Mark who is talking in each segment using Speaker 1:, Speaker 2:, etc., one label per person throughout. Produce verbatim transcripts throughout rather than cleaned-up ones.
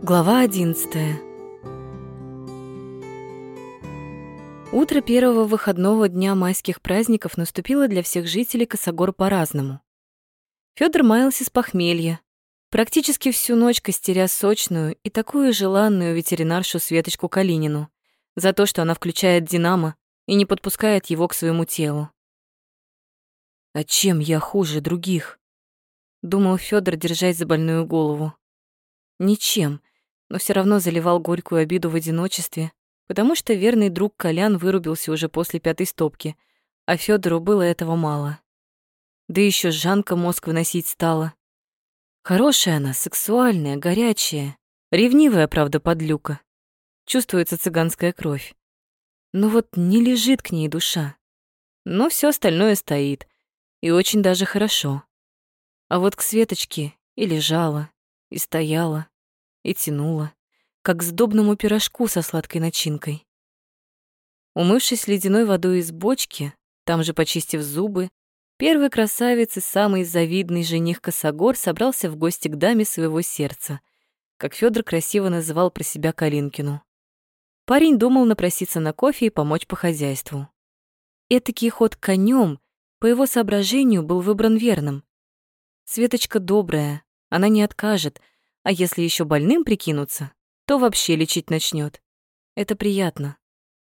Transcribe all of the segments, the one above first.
Speaker 1: Глава одиннадцатая. Утро первого выходного дня майских праздников наступило для всех жителей Косогор по-разному. Фёдор маялся с похмелья, практически всю ночь костеря сочную и такую желанную ветеринаршу Светочку Калинину за то, что она включает динамо и не подпускает его к своему телу. «А чем я хуже других?» — думал Фёдор, держась за больную голову. Ничем, но все равно заливал горькую обиду в одиночестве, потому что верный друг Колян вырубился уже после пятой стопки, а Фёдору было этого мало. Да еще Жанка мозг выносить стала. Хорошая она, сексуальная, горячая, ревнивая, правда, подлюка. Чувствуется цыганская кровь. Но вот не лежит к ней душа. Но все остальное стоит, и очень даже хорошо. А вот к Светочке и лежала, и стояла, и тянула, как к сдобному пирожку со сладкой начинкой. Умывшись ледяной водой из бочки, там же почистив зубы, первый красавец и самый завидный жених Косогор собрался в гости к даме своего сердца, как Фёдор красиво называл про себя Калинкину. Парень думал напроситься на кофе и помочь по хозяйству. Этакий ход конем, по его соображению, был выбран верным. Светочка добрая, она не откажет, а если еще больным прикинуться, то вообще лечить начнет. Это приятно.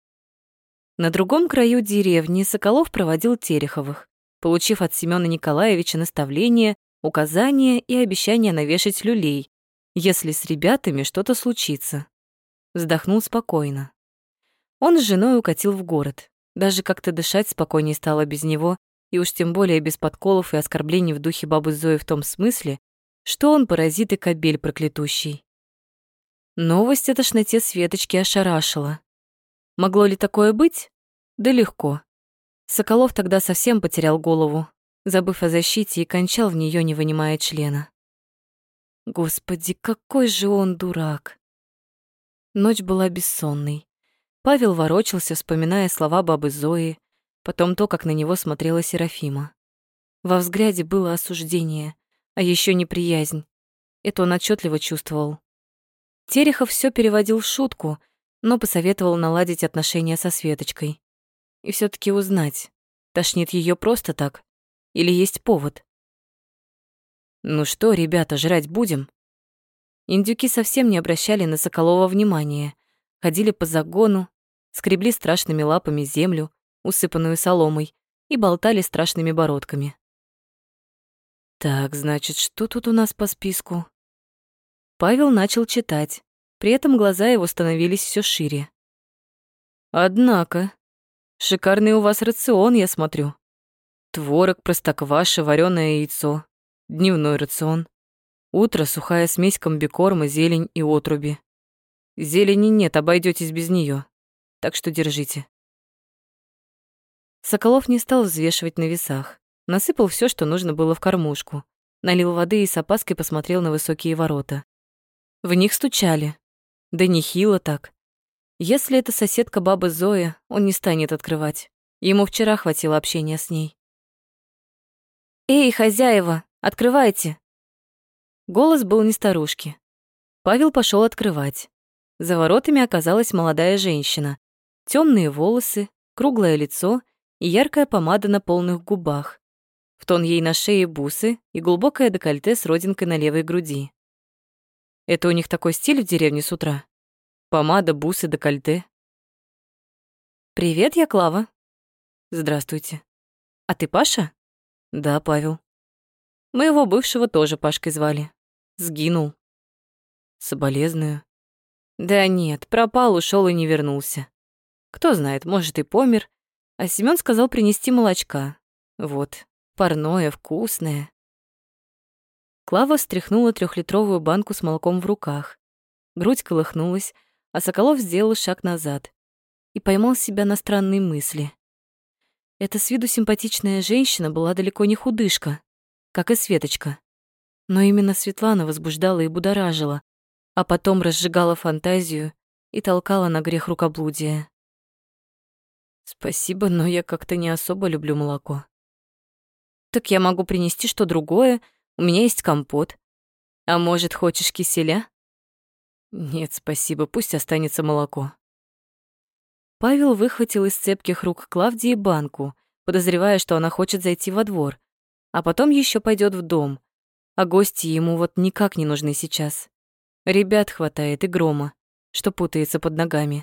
Speaker 1: На другом краю деревни Соколов проводил Тереховых, получив от Семёна Николаевича наставление, указания и обещание навешать люлей, если с ребятами что-то случится. Вздохнул спокойно. Он с женой укатил в город. Даже как-то дышать спокойнее стало без него, и уж тем более без подколов и оскорблений в духе бабы Зои в том смысле, что он паразит и кобель проклятущий. Новость о тошноте Светочки ошарашила. Могло ли такое быть? Да легко. Соколов тогда совсем потерял голову, забыв о защите, и кончал в нее, не вынимая члена. Господи, какой же он дурак! Ночь была бессонной. Павел ворочался, вспоминая слова бабы Зои, потом то, как на него смотрела Серафима. Во взгляде было осуждение, а еще неприязнь. Это он отчетливо чувствовал. Терехов все переводил в шутку, но посоветовал наладить отношения со Светочкой. И все таки узнать, тошнит ее просто так или есть повод. «Ну что, ребята, жрать будем?» Индюки совсем не обращали на Соколова внимания, ходили по загону, скребли страшными лапами землю, усыпанную соломой, и болтали страшными бородками. Так, значит, что тут у нас по списку? Павел начал читать, при этом глаза его становились все шире. Однако, шикарный у вас рацион, я смотрю. Творог, простокваша, вареное яйцо, дневной рацион. Утро, сухая смесь комбикорма, зелень и отруби. Зелени нет, обойдетесь без нее, так что держите. Соколов не стал взвешивать на весах. Насыпал все, что нужно было в кормушку, налил воды и с опаской посмотрел на высокие ворота. В них стучали. Да нехило так. Если это соседка баба Зоя, он не станет открывать. Ему вчера хватило общения с ней. «Эй, хозяева, открывайте!» Голос был не старушки. Павел пошел открывать. За воротами оказалась молодая женщина. Темные волосы, круглое лицо и яркая помада на полных губах. В тон ей на шее бусы и глубокое декольте с родинкой на левой груди. Это у них такой стиль в деревне с утра? Помада, бусы, декольте. «Привет, я Клава». «Здравствуйте. А ты Паша?» «Да, Павел». Моего бывшего тоже Пашкой звали. Сгинул. Соболезную. Да нет, пропал, ушел и не вернулся. Кто знает, может, и помер. А Семён сказал принести молочка. Вот. Парное, вкусное. Клава встряхнула трехлитровую банку с молоком в руках. Грудь колыхнулась, а Соколов сделал шаг назад и поймал себя на странные мысли. Эта с виду симпатичная женщина была далеко не худышка, как и Светочка. Но именно Светлана возбуждала и будоражила, а потом разжигала фантазию и толкала на грех рукоблудия. Спасибо, но я как-то не особо люблю молоко. Так я могу принести что другое, у меня есть компот. А может, хочешь киселя? Нет, спасибо, пусть останется молоко. Павел выхватил из цепких рук Клавдии банку, подозревая, что она хочет зайти во двор, а потом еще пойдет в дом. А гости ему вот никак не нужны сейчас. Ребят хватает и Грома, что путается под ногами.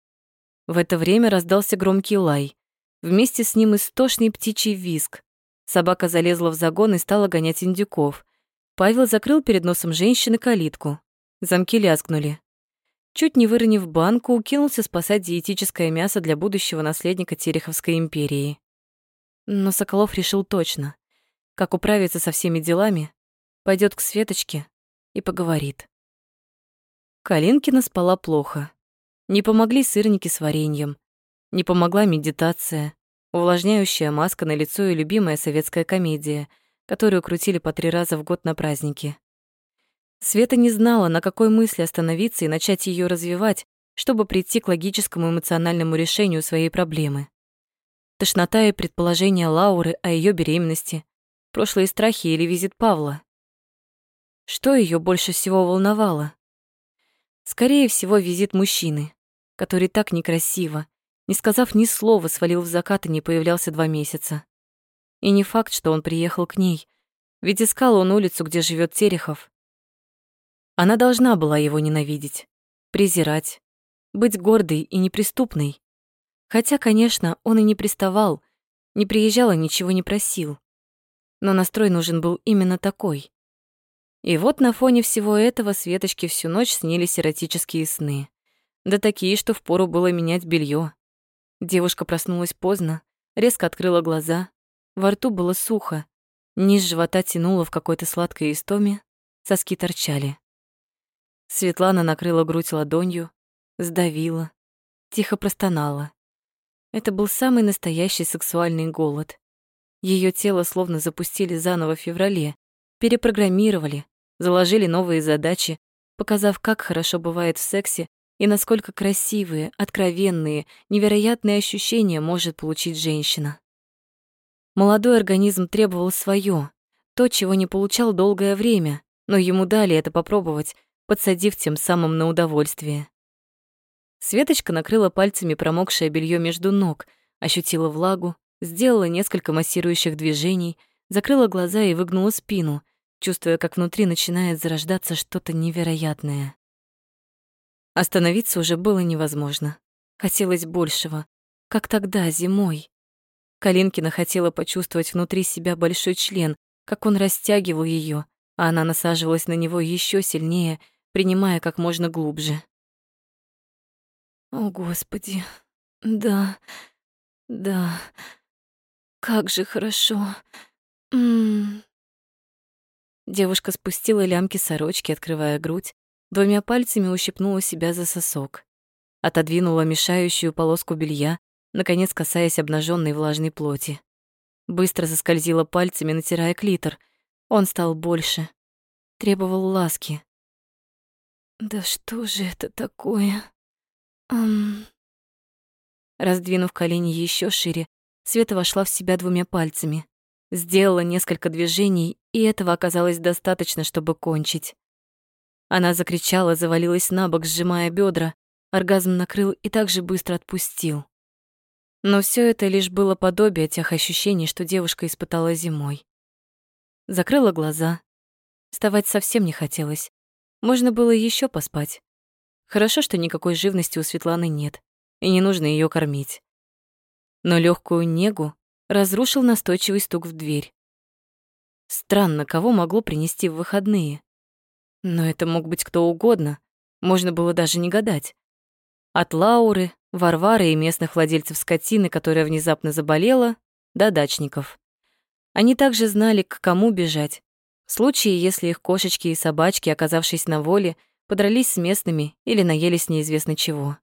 Speaker 1: В это время раздался громкий лай. Вместе с ним истошный птичий визг. Собака залезла в загон и стала гонять индюков. Павел закрыл перед носом женщины калитку. Замки лязгнули. Чуть не выронив банку, кинулся спасать диетическое мясо для будущего наследника Тереховской империи. Но Соколов решил точно. Как управиться со всеми делами, пойдет к Светочке и поговорит. Калинкина спала плохо. Не помогли сырники с вареньем. Не помогла медитация, увлажняющая маска на лицо и любимая советская комедия, которую крутили по три раза в год на праздники. Света не знала, на какой мысли остановиться и начать ее развивать, чтобы прийти к логическому эмоциональному решению своей проблемы. Тошнота и предположения Лауры о ее беременности, прошлые страхи или визит Павла. Что ее больше всего волновало? Скорее всего, визит мужчины, который так некрасиво, не сказав ни слова, свалил в закат и не появлялся два месяца. И не факт, что он приехал к ней, ведь искал он улицу, где живет Терехов. Она должна была его ненавидеть, презирать, быть гордой и неприступной. Хотя, конечно, он и не приставал, не приезжал и ничего не просил. Но настрой нужен был именно такой. И вот на фоне всего этого Светочке всю ночь снились эротические сны. Да такие, что впору было менять белье. Девушка проснулась поздно, резко открыла глаза. Во рту было сухо, низ живота тянуло в какой-то сладкой истоме, соски торчали. Светлана накрыла грудь ладонью, сдавила, тихо простонала. Это был самый настоящий сексуальный голод. Ее тело словно запустили заново в феврале, перепрограммировали, заложили новые задачи, показав, как хорошо бывает в сексе и насколько красивые, откровенные, невероятные ощущения может получить женщина. Молодой организм требовал своё, то, чего не получал долгое время, но ему дали это попробовать, подсадив тем самым на удовольствие. Светочка накрыла пальцами промокшее белье между ног, ощутила влагу, сделала несколько массирующих движений, закрыла глаза и выгнула спину, чувствуя, как внутри начинает зарождаться что-то невероятное. Остановиться уже было невозможно. Хотелось большего, как тогда, зимой. Калинкина хотела почувствовать внутри себя большой член, как он растягивал ее, а она насаживалась на него еще сильнее, принимая как можно глубже. О, Господи, да, да, как же хорошо. М-м. Девушка спустила лямки сорочки, открывая грудь, двумя пальцами ущипнула себя за сосок, отодвинула мешающую полоску белья, наконец касаясь обнаженной влажной плоти. Быстро заскользила пальцами, натирая клитор. Он стал больше, требовал ласки. Да что же это такое? Ам... Раздвинув колени еще шире, Света вошла в себя двумя пальцами. Сделала несколько движений, и этого оказалось достаточно, чтобы кончить. Она закричала, завалилась на бок, сжимая бедра. Оргазм накрыл и так же быстро отпустил. Но все это лишь было подобие тех ощущений, что девушка испытала зимой. Закрыла глаза. Вставать совсем не хотелось. Можно было еще поспать. Хорошо, что никакой живности у Светланы нет, и не нужно ее кормить. Но легкую негу разрушил настойчивый стук в дверь. Странно, кого могло принести в выходные? Но это мог быть кто угодно, можно было даже не гадать. От Лауры, Варвары и местных владельцев скотины, которая внезапно заболела, до дачников. Они также знали, к кому бежать, в случае, если их кошечки и собачки, оказавшись на воле, подрались с местными или наелись неизвестно чего.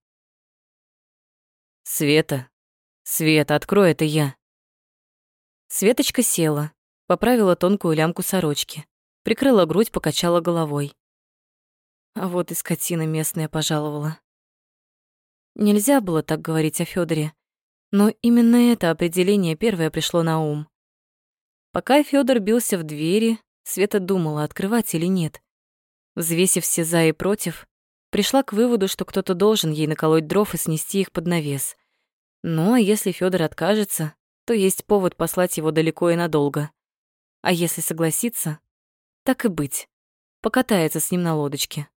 Speaker 1: «Света, Света, открой, это я». Светочка села, поправила тонкую лямку сорочки, прикрыла грудь, покачала головой. А вот и скотина местная пожаловала. Нельзя было так говорить о Фёдоре, но именно это определение первое пришло на ум. Пока Фёдор бился в двери, Света думала, открывать или нет. Взвесив все «за» и «против», Пришла к выводу, что кто-то должен ей наколоть дров и снести их под навес. Ну, а если Фёдор откажется, то есть повод послать его далеко и надолго. А если согласится, так и быть, покатается с ним на лодочке.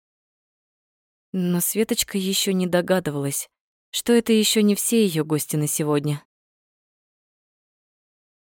Speaker 1: Но Светочка еще не догадывалась, что это еще не все ее гости на сегодня.